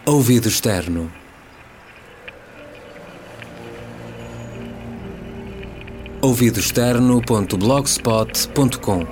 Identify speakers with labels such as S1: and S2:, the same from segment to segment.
S1: Ouvido externo. ouvidoexterno.blogspot.com.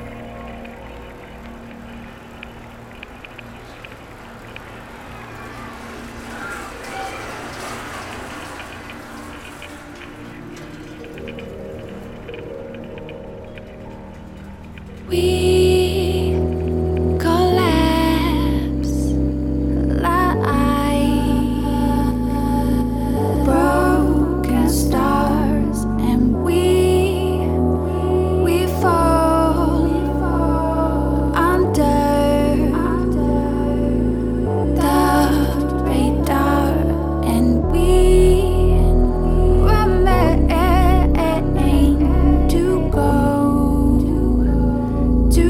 S2: To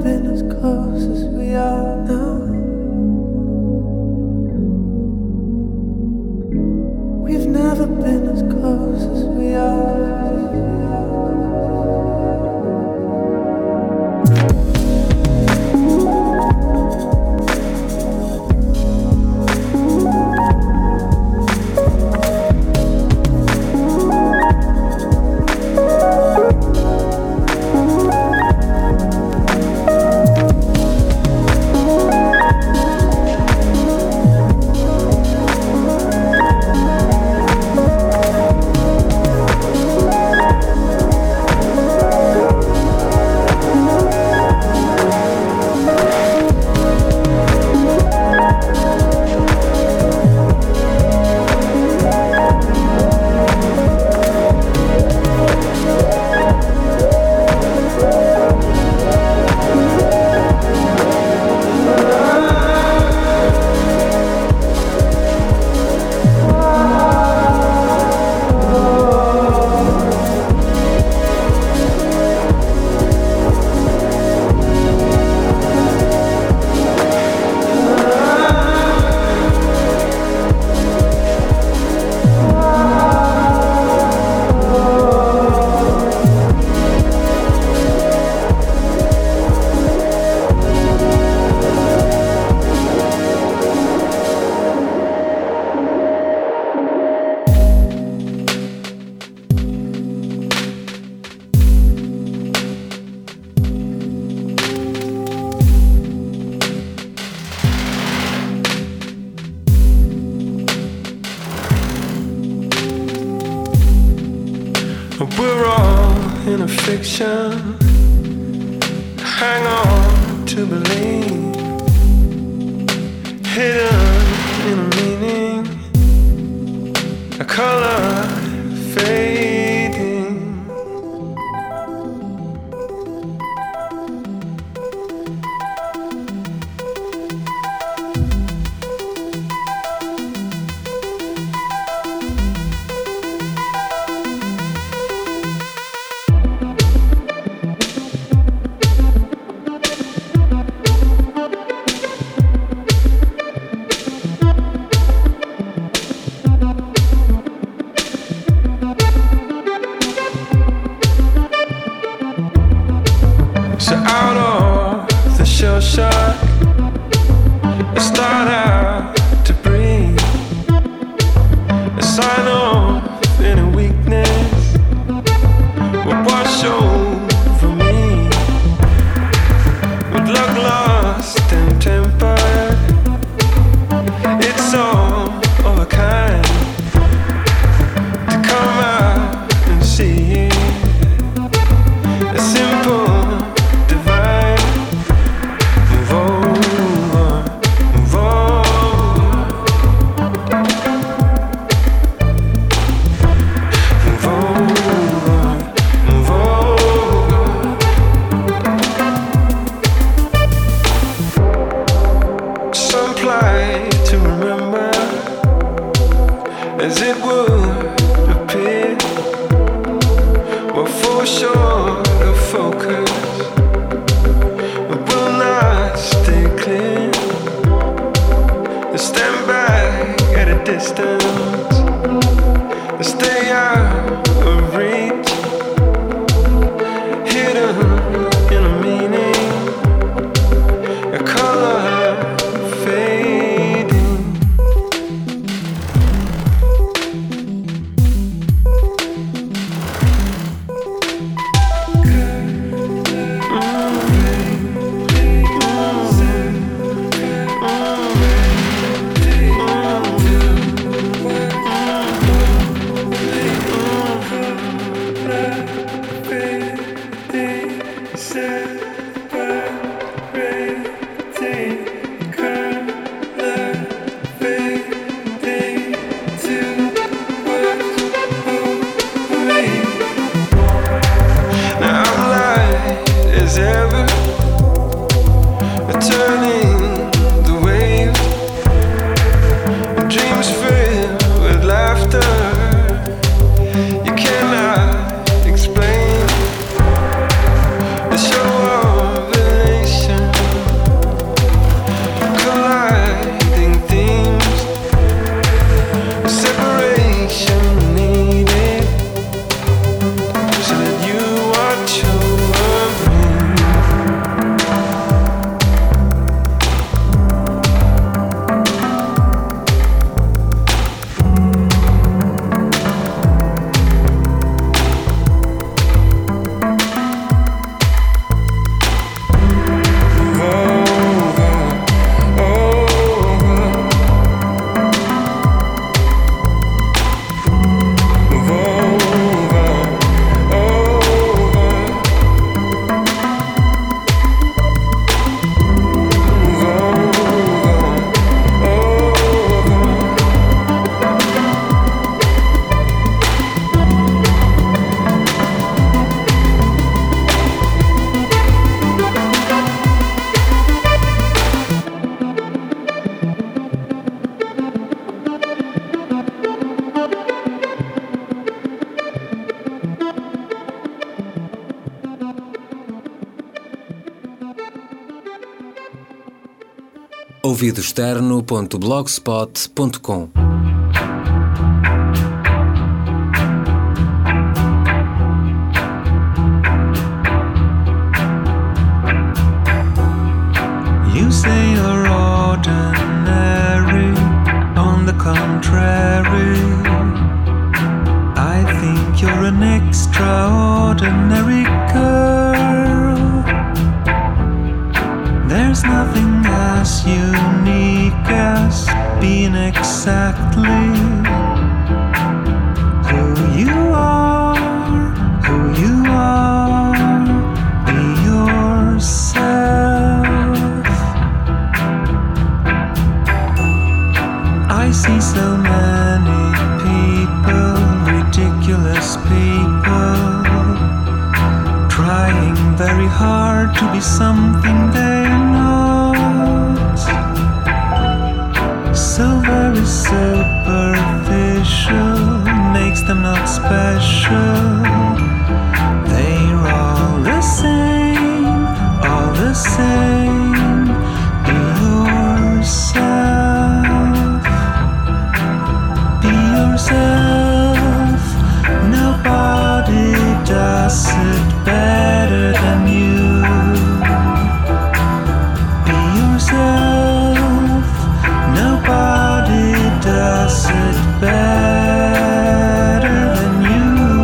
S2: been as close as we are now. We've never been as close as we are.
S3: We're all in a fiction. Hang on to believe. Hidden in a meaning. A color fading. So out of the shell shock, I start out to breathe. A sign of any weakness will wash over me. With luck lost and tempered, it's all of a kind to come out and see a simple move on.
S1: ouvidoexterno.blogspot.com.
S2: You say you're ordinary, on the contrary, I think you're an extraordinary girl. There's nothing as unique as being exactly who you are, who you are. Be yourself. I see so many people, ridiculous people, trying very hard to be something they're not. So very superficial, makes them not special. They're all the same, all the same. Be yourself. Be yourself. Nobody does it better than you. Be yourself. Nobody does it better than you.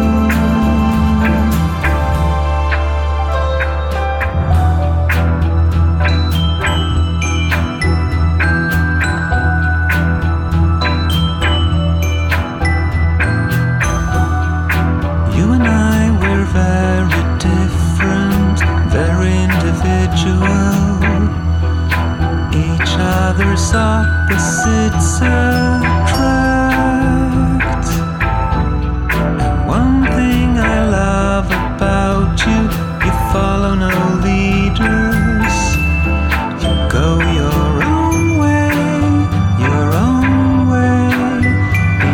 S2: You and I, we're very different, very individual. Each other's opposites attract. And one thing I love about you, you follow no leaders. You go your own way, your own way. Be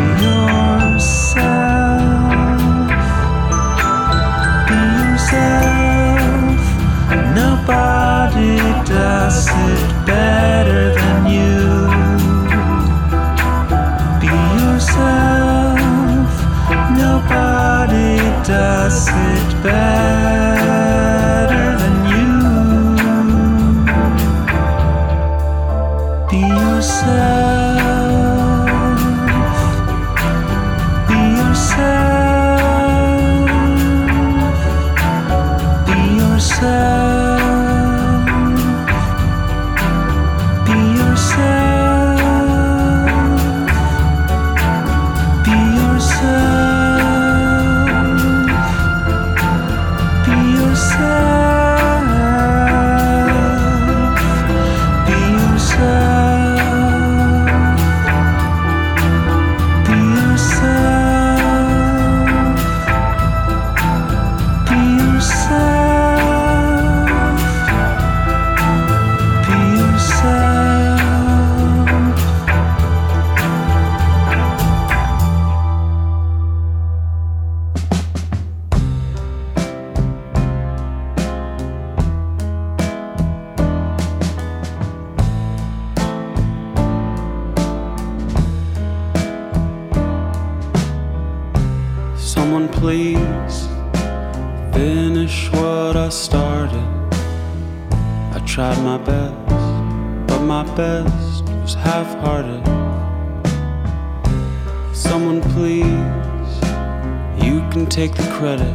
S2: yourself. Be yourself. Nobody does it better than you. Be yourself. Nobody does it better than you. Be yourself. Be yourself. Be yourself. Be yourself. Be yourself. Be yourself. Be yourself. Be yourself. Be yourself. Be yourself.
S4: Someone please finish what I started. I tried my best, but my best was half-hearted. Someone please, you can take the credit.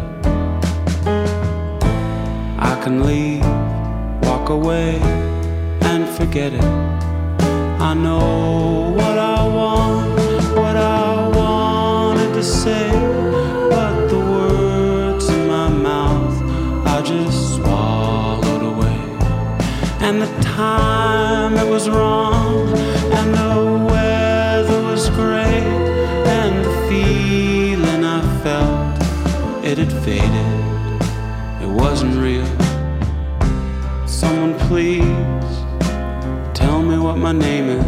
S4: I can leave, walk away and forget it. I know what I want, what I wanted to say, but the words in my mouth I just swallowed away. And the time it was wrong, and the weather was gray, and the feeling I felt, it had faded, it wasn't real. Someone please tell me what my name is.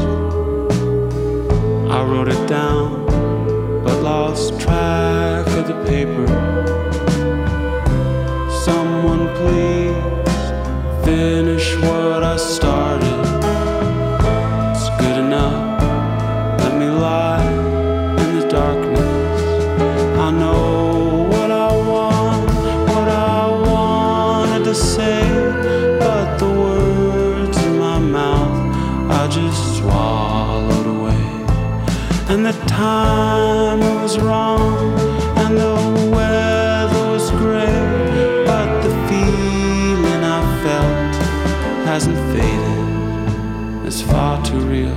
S4: I wrote it down, but lost track of the paper. Someone please finish what I started. time was wrong and the weather was gray, but the feeling I felt hasn't faded. It's far too real.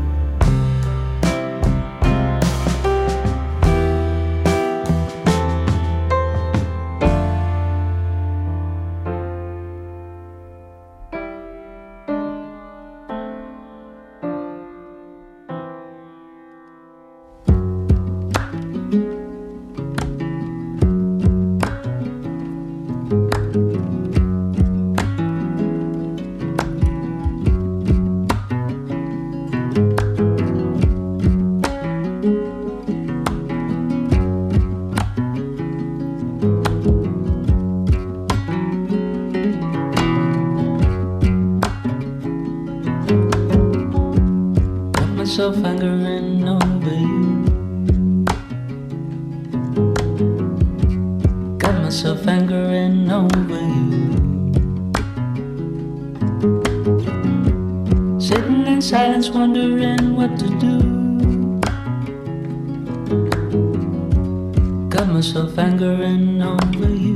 S5: Myself angering over you. Got myself angering over you. Sitting in silence, wondering what to do. Got myself angering over you.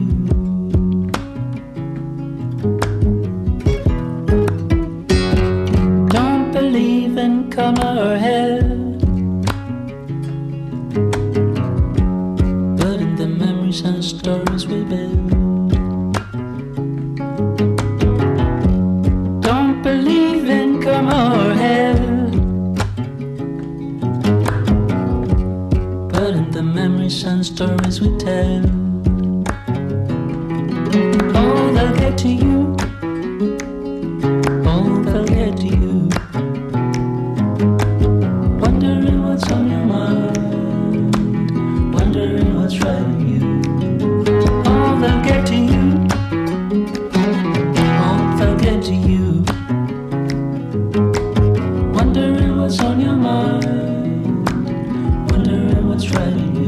S5: Don't believe in karma or hell, but in the memories and stories we build. Don't believe in karma or hell, but in the memories and stories we tell. Oh, they'll get to you. Oh, they'll get to you. Wondering what's on your mind, wondering what's driving you. Oh, they'll get to you. Oh, they'll get to you. Wondering what's on your mind, wondering what's driving you.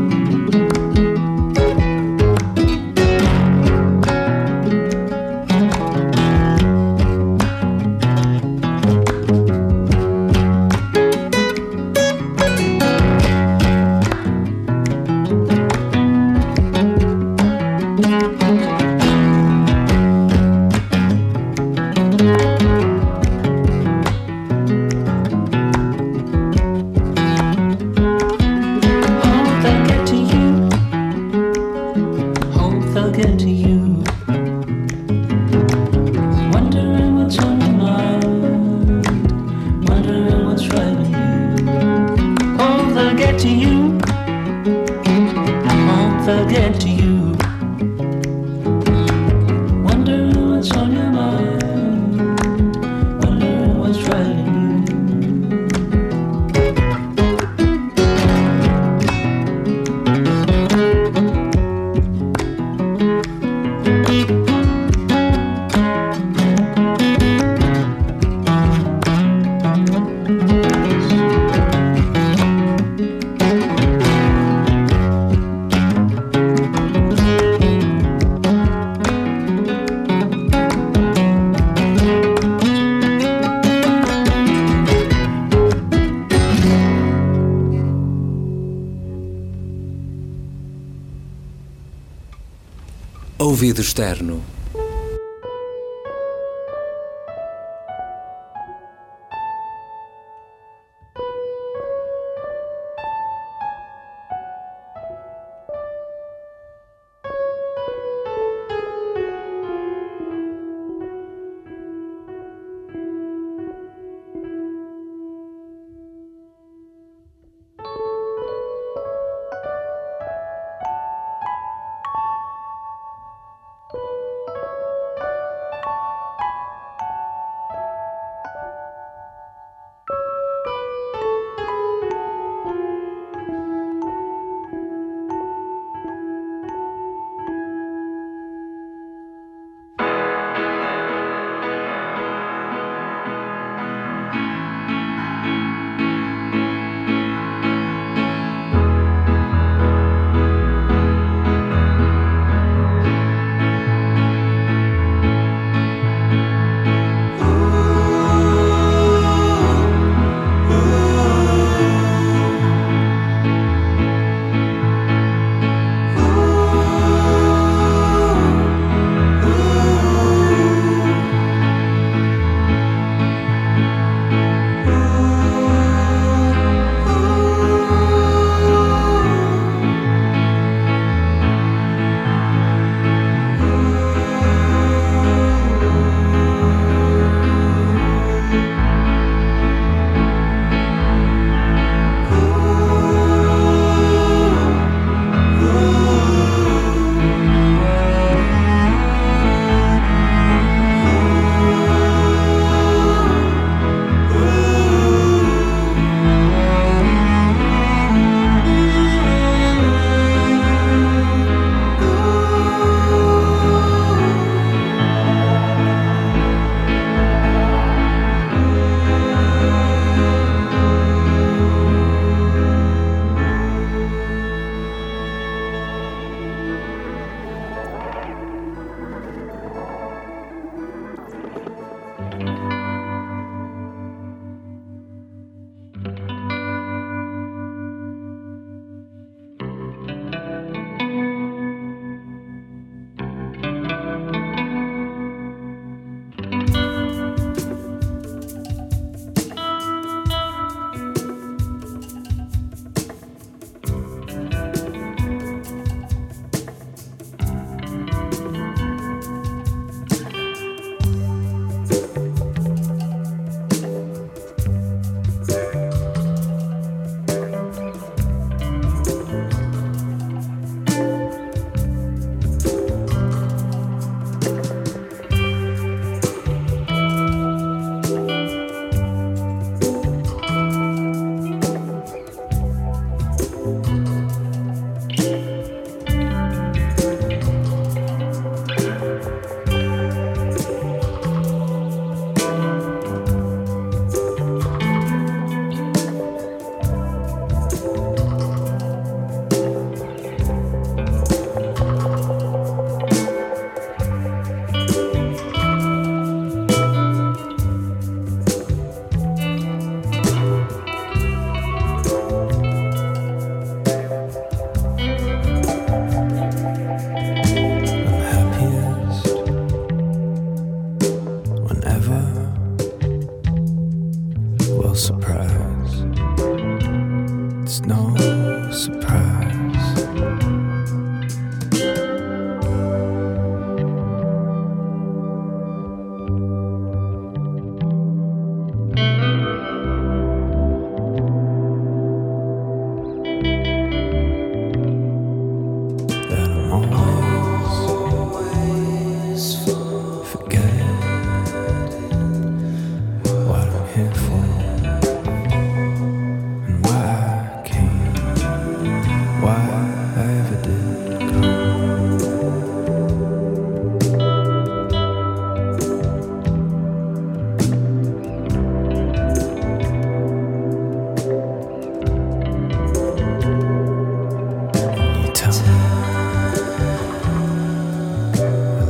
S1: Ouvido externo.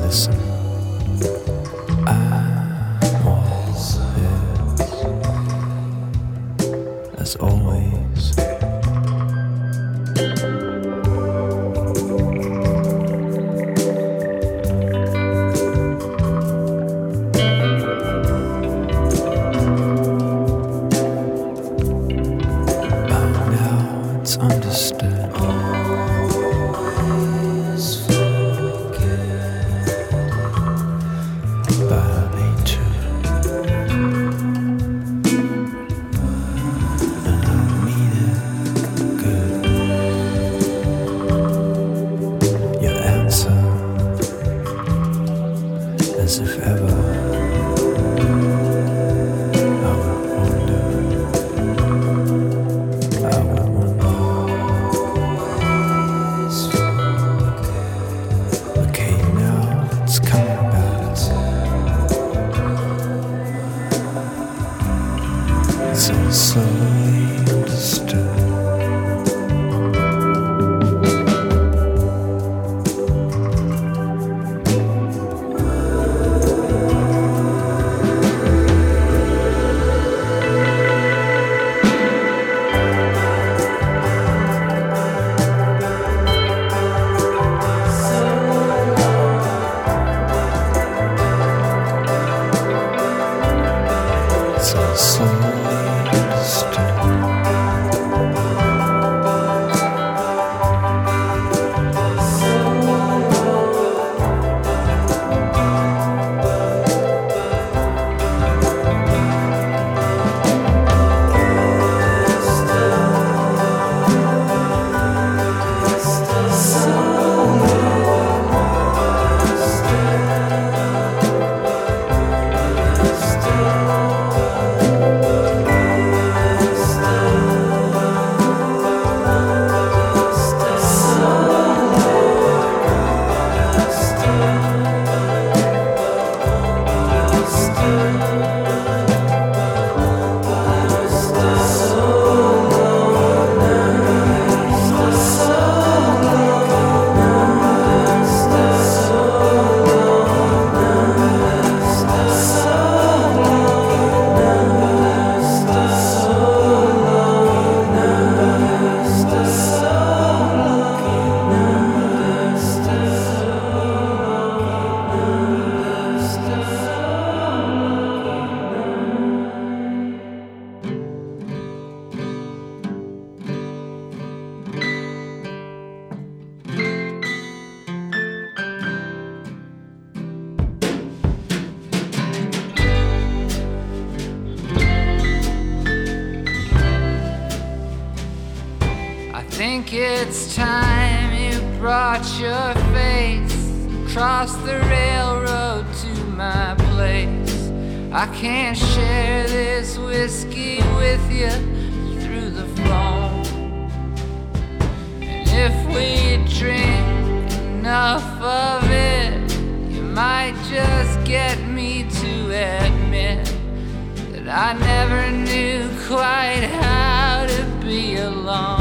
S6: listen. I'm always here, as always. Understood by her nature and I mean it good. Your answer as if ever I would wonder. Slowly understood. So slowly understood.
S7: Think it's time you brought your face across the railroad to my place. I can't share this whiskey with you through the phone. And if we drink enough of it, you might just get me to admit that I never knew quite how to be alone.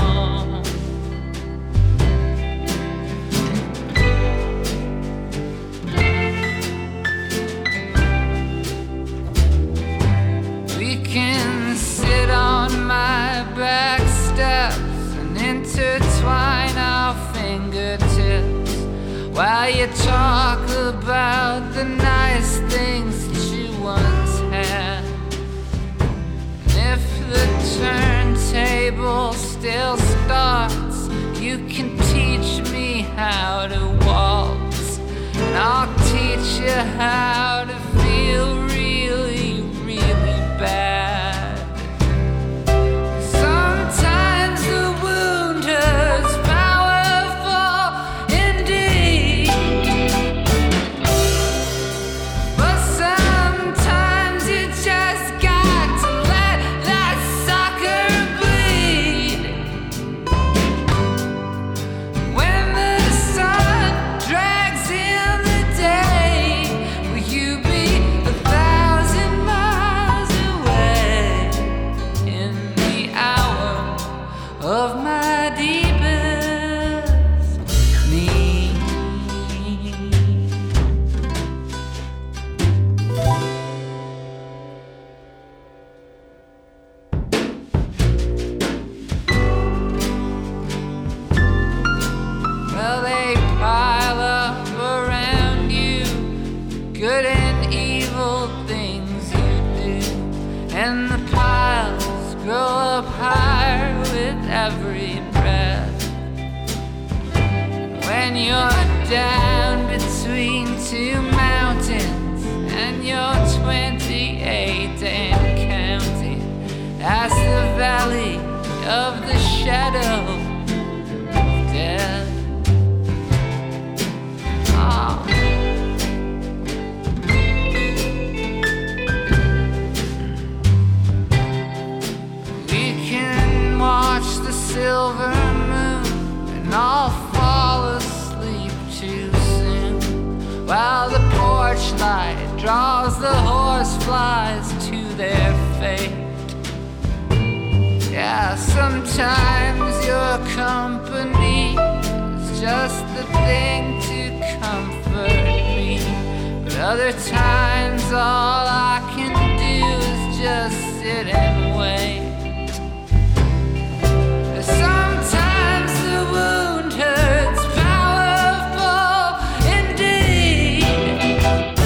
S7: We can sit on my back steps and intertwine our fingertips while you talk about the nice things that you once had. And if the turntable still starts, you can teach me how to waltz, and I'll teach you how to feel really, really bad. Sometimes the wound hurts powerful indeed, but sometimes you just got to let that sucker bleed. When the sun drags in the day, well, when you're down between two mountains and you're 28 and counting. That's the valley of the shadow of death. Oh. We can watch the silver moon and all fall asleep too soon, while the porch light draws the horseflies to their fate. Yeah, sometimes your company is just the thing to comfort me, but other times all I can do is just sit and wait. Sometimes the wound hurts powerful indeed,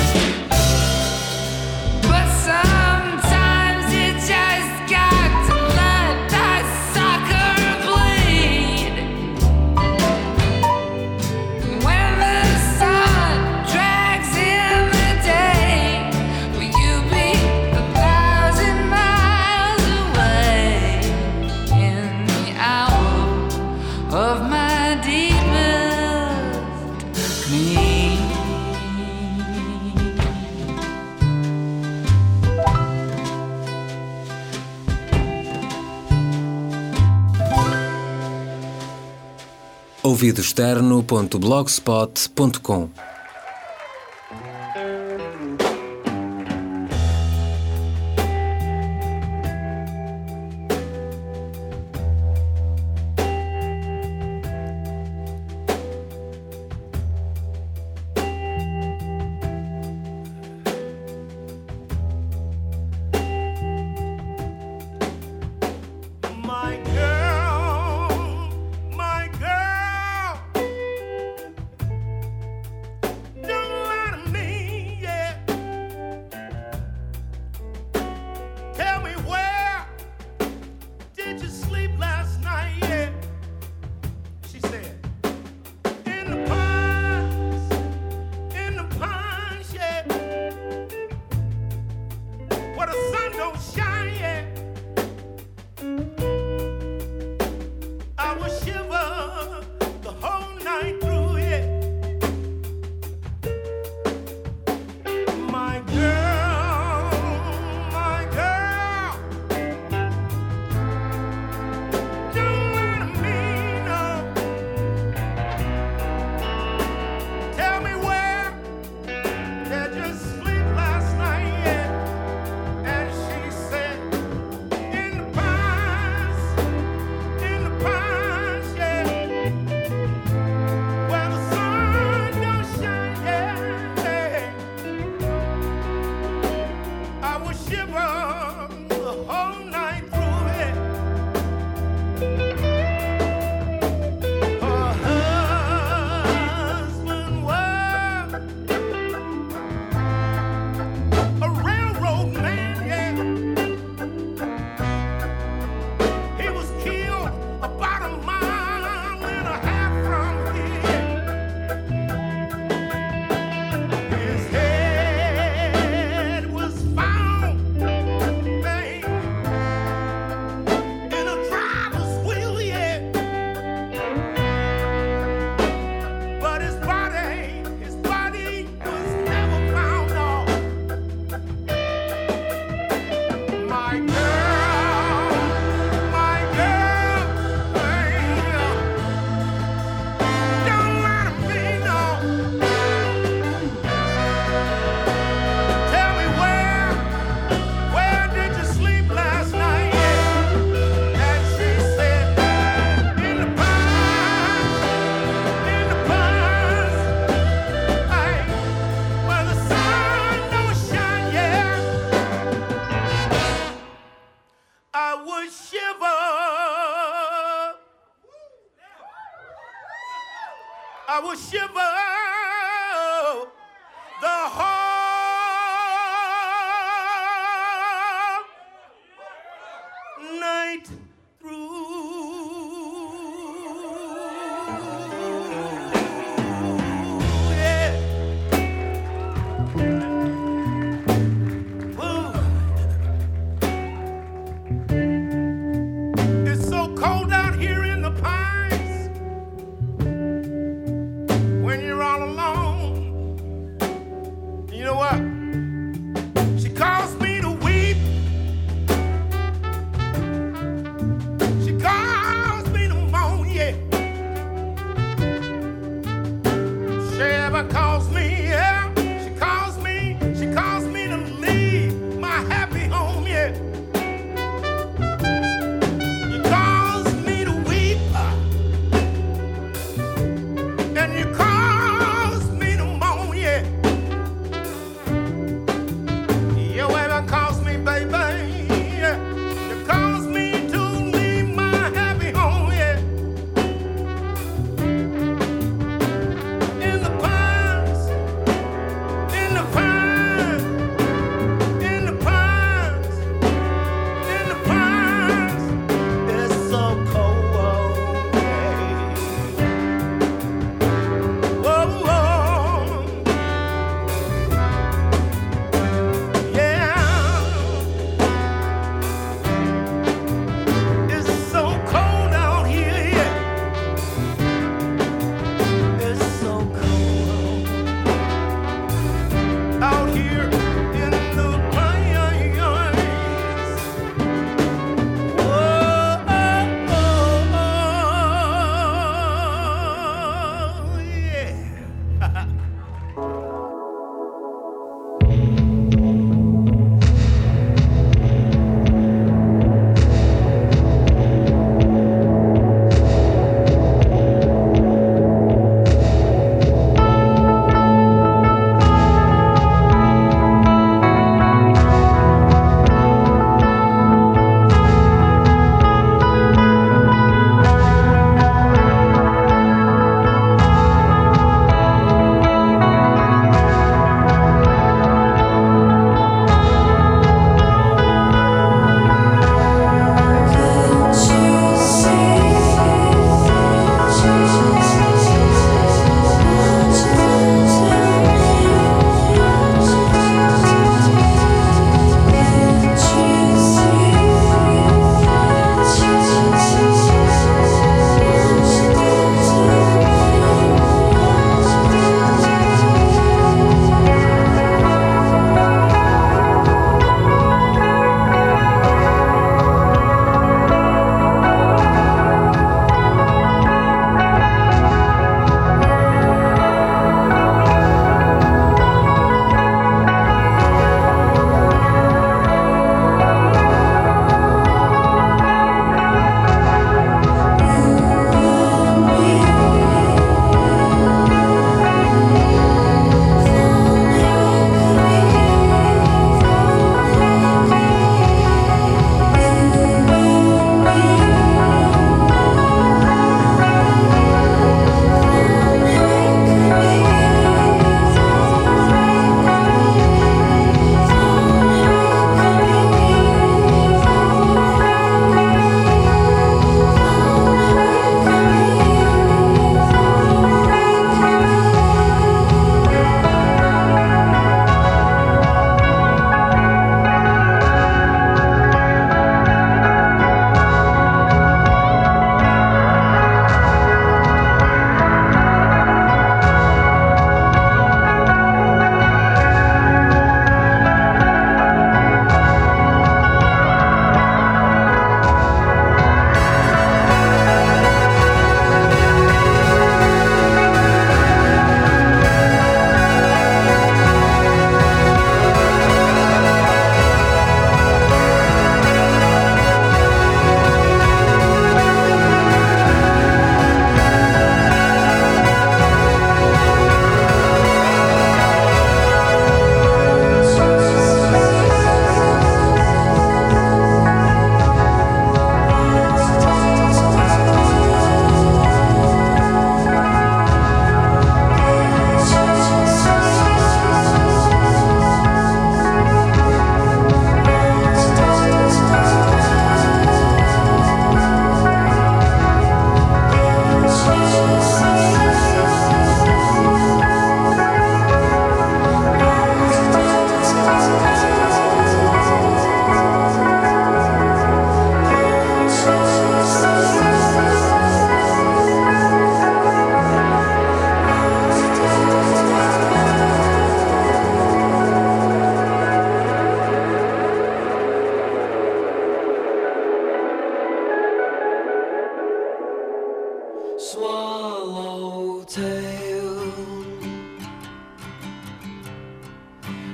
S7: but sometimes you just got to let that sucker bleed. When the sun drags in the day, will you be 1,000 miles away in the hour of my deepest need?
S1: ouvidoexterno.blogspot.com.
S8: My girl, don't lie to me, yeah. Tell me, where did you sleep last night, yeah? She said, in the pines, yeah, where the sun don't shine, yeah. I will shiver the whole night through, yeah. My girl, don't lie to me, no. Tell me, where did you sleep last night, yeah? And she said, in the pines, yeah, where the sun don't shine, yeah. I will shiver the whole night through it. Her husband was a railroad man, yeah. He was killed about a mile and a half from here. His head was found, babe, in a driver's wheel, yeah. But his body was never found, no. My girl, don't lie to me, no. Tell me, where did you sleep last night, yeah? And she said, in the pines, hey, where the sun don't shine, yeah. I would shiver. I would shiver the whole night through.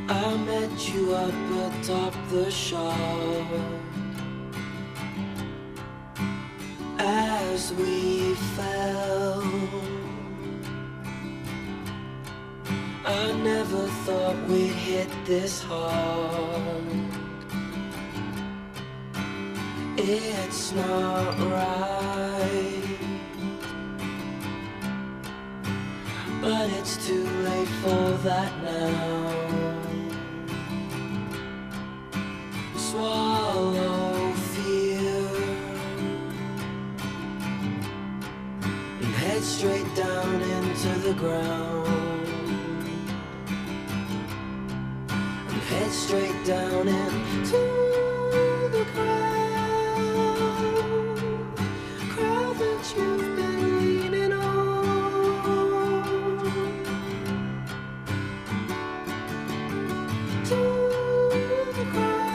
S9: I met you up atop the shore as we fell. I never thought we'd hit this hard. It's not right, but it's too late for that now. Swallow fear and head straight down into the ground, and head straight down into the crowd that you've been leaning on. To the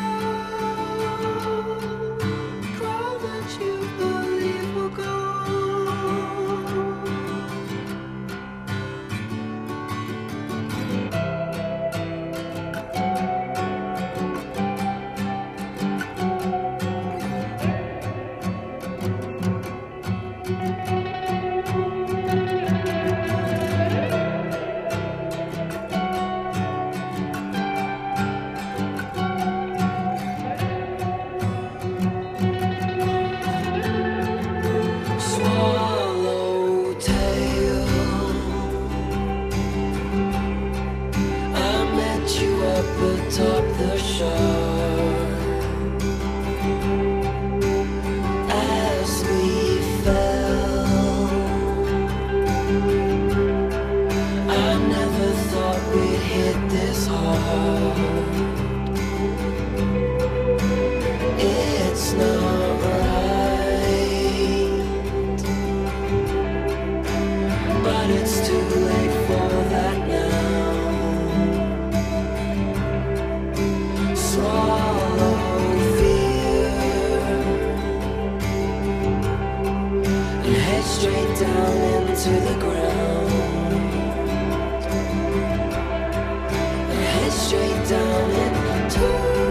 S9: crowd that you believe will go. Swallowtail, I met you up atop the shore as we fell. I never thought we'd hit this hard. It's not right, but it's too late for that now. Swallow fear and head straight down into the ground, and head straight down into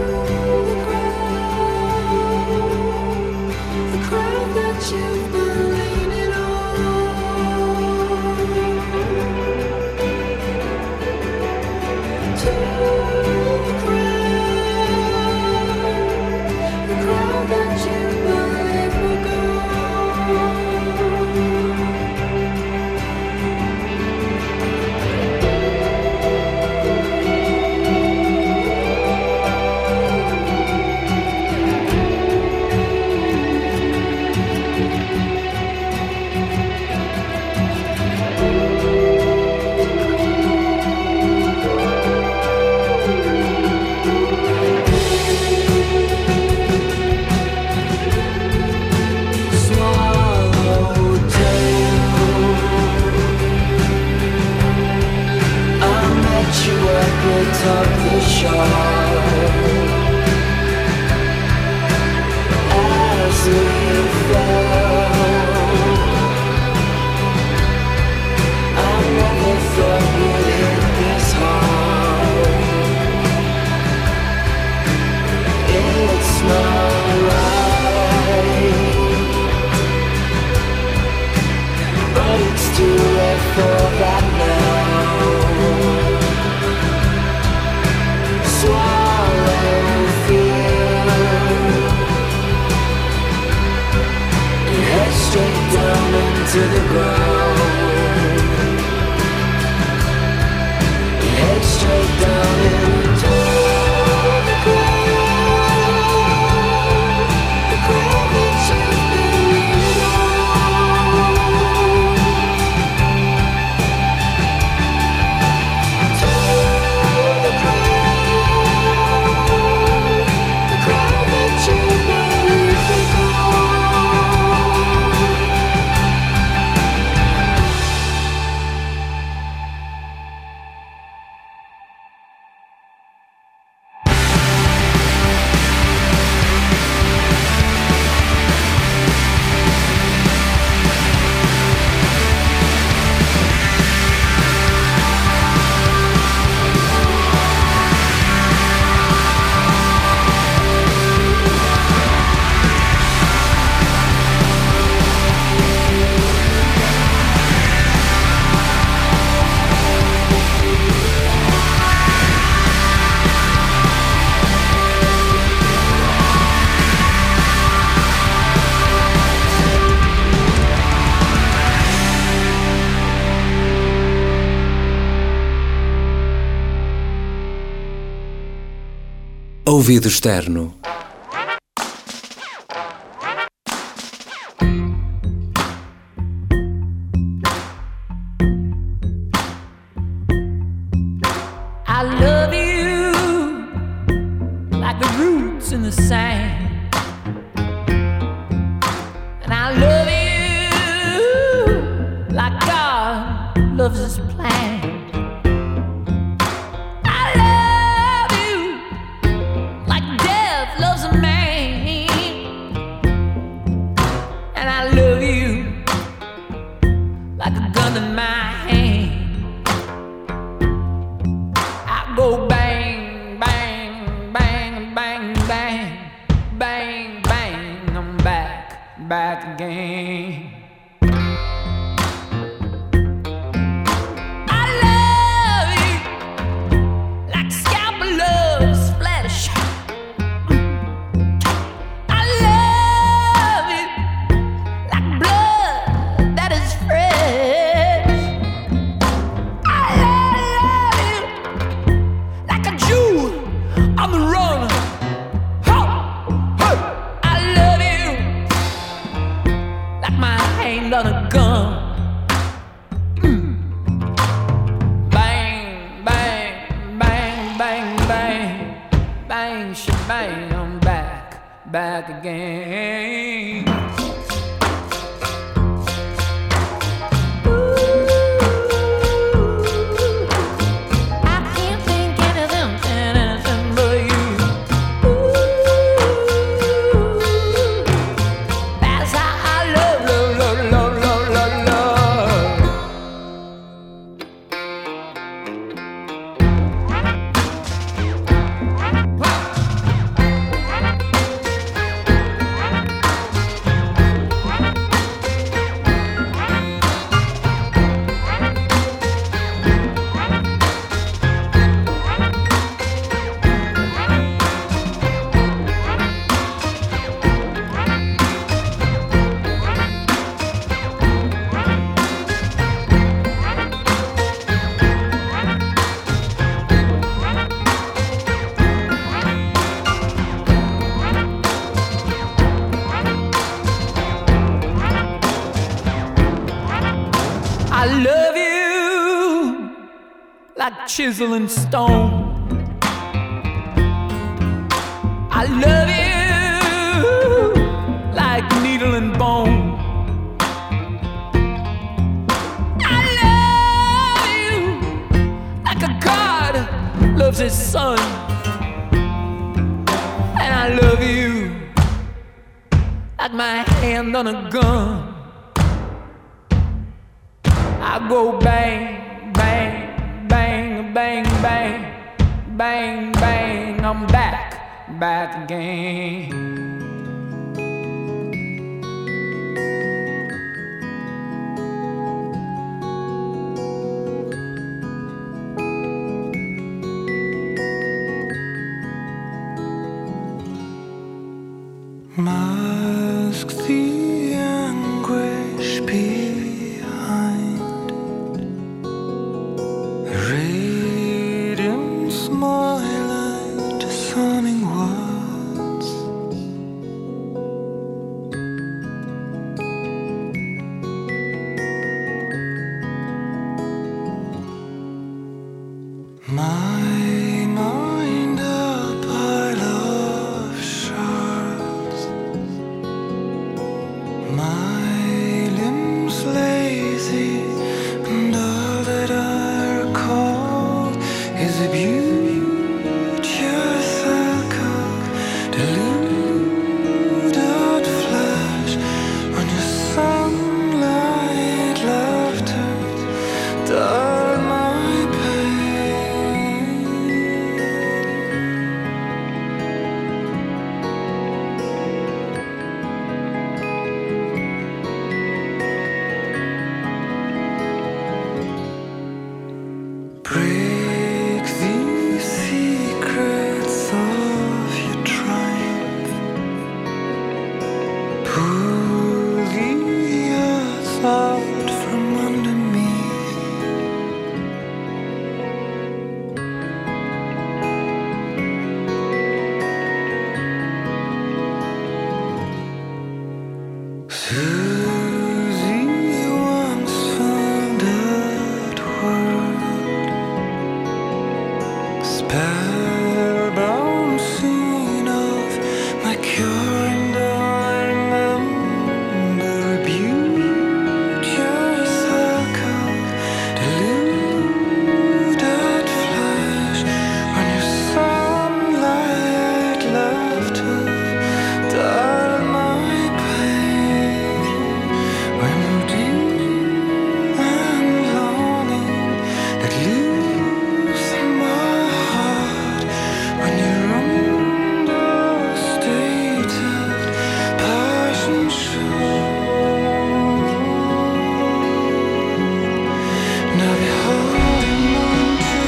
S9: the crowd that you've been leaning on. To the crowd that you believe will go. Atop the shore as we fell. I never thought we'd hit this hard. It's not right, but it's too late for that now. Swallow
S1: Ouvido externo.
S5: I love you like the roots in the sand, and I love you like God loves His plan. I love you like death loves a man, and I love you like a gun in my hand. Go bang, bang, bang, bang, bang, bang, bang, I'm back again. I love you like scalpel loves flesh. I love you like blood that is fresh. I love you like a Jew on the run. Ho, ho. I love you like my hand on a gun. Bang, bang, bang, bang, bang, bang, shebang, I'm back again. I love you like chisel and stone. I love you like needle and bone. I love you like a God loves His son. And I love you like my hand on a gun. I go bang, bang, bang, bang, bang, bang, bang, I'm back again.
S6: Mask the anguish behind a radiant smile and disarming words. My mind a pile of shards. My limbs lazy, and all that I recall is a beauteous alcove, deluded flash on your sunlight laughter, dull my pain. Break the spellbound scene of my cure, and I remember a beauteous circle, deluded flash, when your sunlight left her, died my pain, when deep and longing let loose my heart, when your understated passion shone, and I'll be holding on to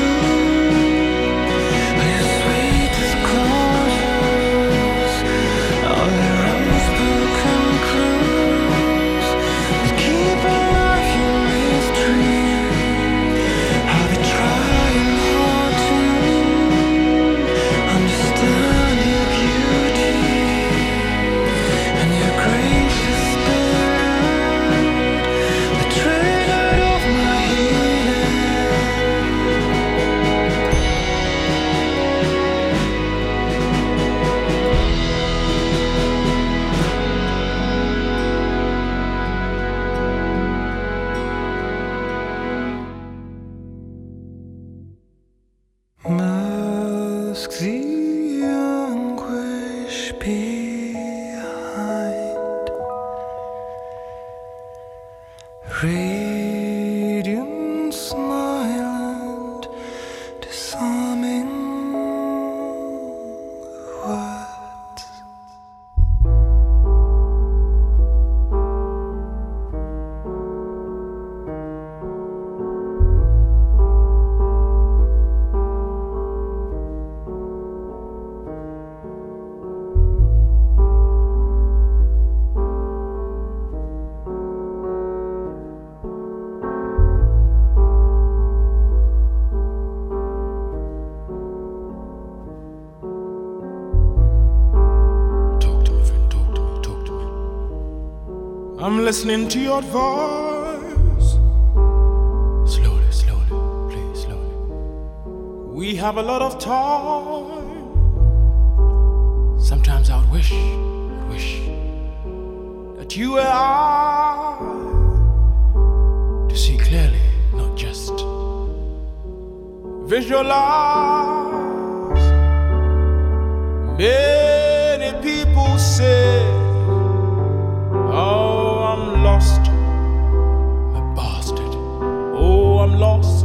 S6: your sweetest closures, all your unspoken clues that keep alive your mystery. I'll be trying hard to understand your beauty and your gracious spirit, the trigger of my healing. Mask the anguish behind, radiant smile and disarming words.
S8: Talk to me, friend, talk to me, talk to me. I'm listening to your voice. Slowly, slowly, please, slowly. We have a lot of time. Sometimes I would wish that you and I to see clearly, not just visualize. Many people say, oh, I'm lost, a bastard. Oh, I'm lost.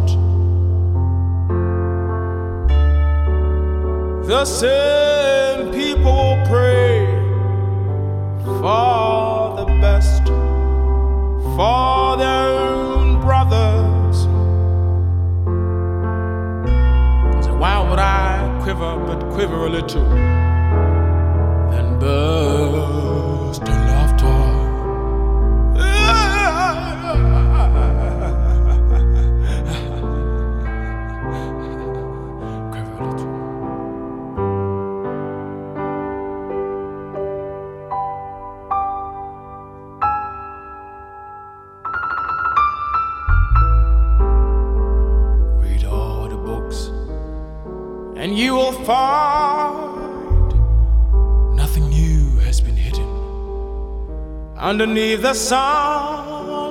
S8: The same people pray for the best for their own brothers. So why would I quiver, but quiver a little, then burst in laughter? Quiver a little. Read all the books, and you will find nothing new has been hidden underneath the sun.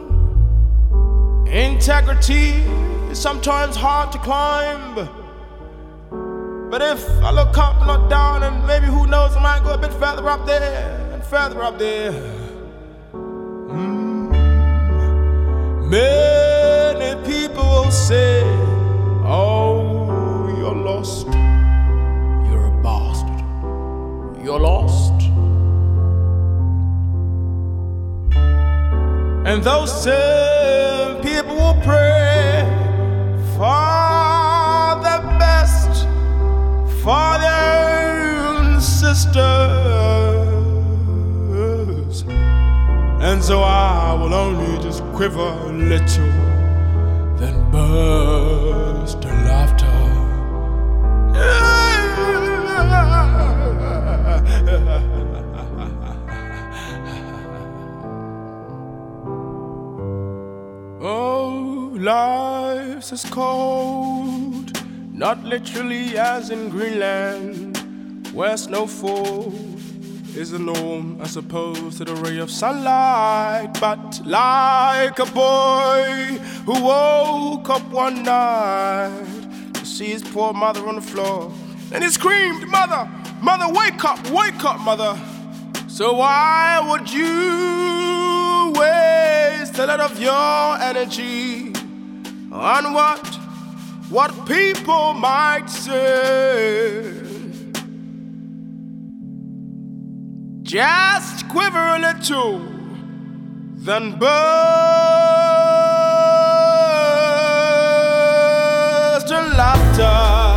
S8: Integrity is sometimes hard to climb, but if I look up, not down, and maybe who knows, I might go a bit further up there and further up there. Many people will say, oh, you're lost, you're a bastard, you're lost. And those same people will pray for the best for their own sisters. And so I will only just quiver a little, then burst in laughter. Oh, life's as cold not literally as in Greenland, where snowfall is the norm as opposed to the ray of sunlight, but like a boy who woke up one night to see his poor mother on the floor, and he screamed, "Mother, mother, wake up, mother." So why would you waste a lot of your energy on what people might say? Just quiver a little, then burst in laughter.